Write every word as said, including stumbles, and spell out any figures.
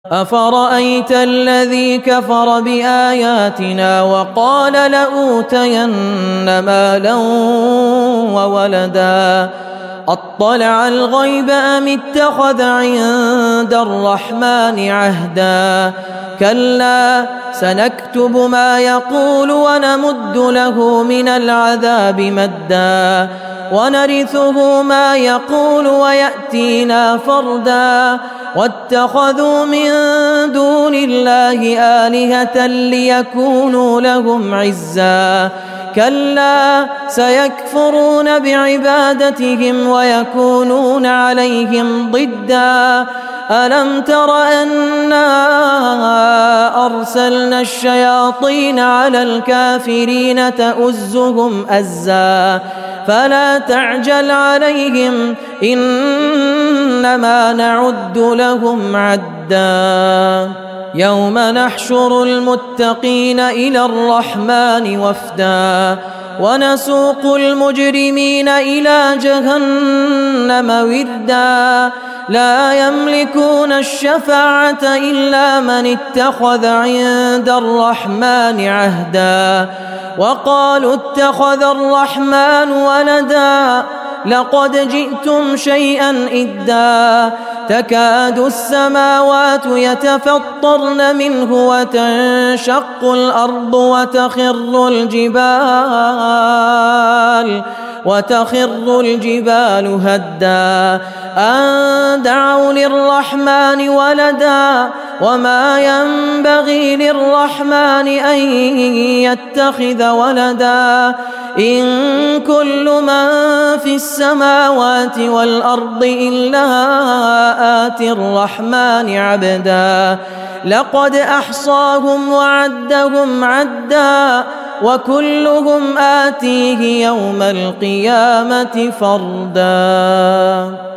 أفرأيت الذي كفر بآياتنا وقال لأوتين مالا وولدا أطلع الغيب أم اتخذ عند الرحمن عهدا كلا سنكتب ما يقول ونمد له من العذاب مدا ونرثه ما يقول ويأتينا فردا واتخذوا من دون الله آلهة ليكونوا لهم عزا كلا سيكفرون بعبادتهم ويكونون عليهم ضدا ألم تر أنا أرسلنا الشياطين على الكافرين تؤزهم أزا فلا تعجل عليهم إنما نعد لهم عدا يوم نحشر المتقين إلى الرحمن وفدا ونسوق المجرمين إلى جهنم وردا لا يملكون الشفاعة إلا من اتخذ عند الرحمن عهدا وقالوا اتخذ الرحمن ولدا لقد جئتم شيئا إدا تكاد السماوات يتفطرن منه وتنشق الأرض وتخر الجبال وتخر الجبال هدا أن دعوا للرحمن ولدا وما ينبغي للرحمن أن يتخذ ولدا إن كل من في السماوات والأرض إلا آتي الرحمن عبدا لقد أحصاهم وعدهم عدا وكلهم آتيه يوم القيامة فردا.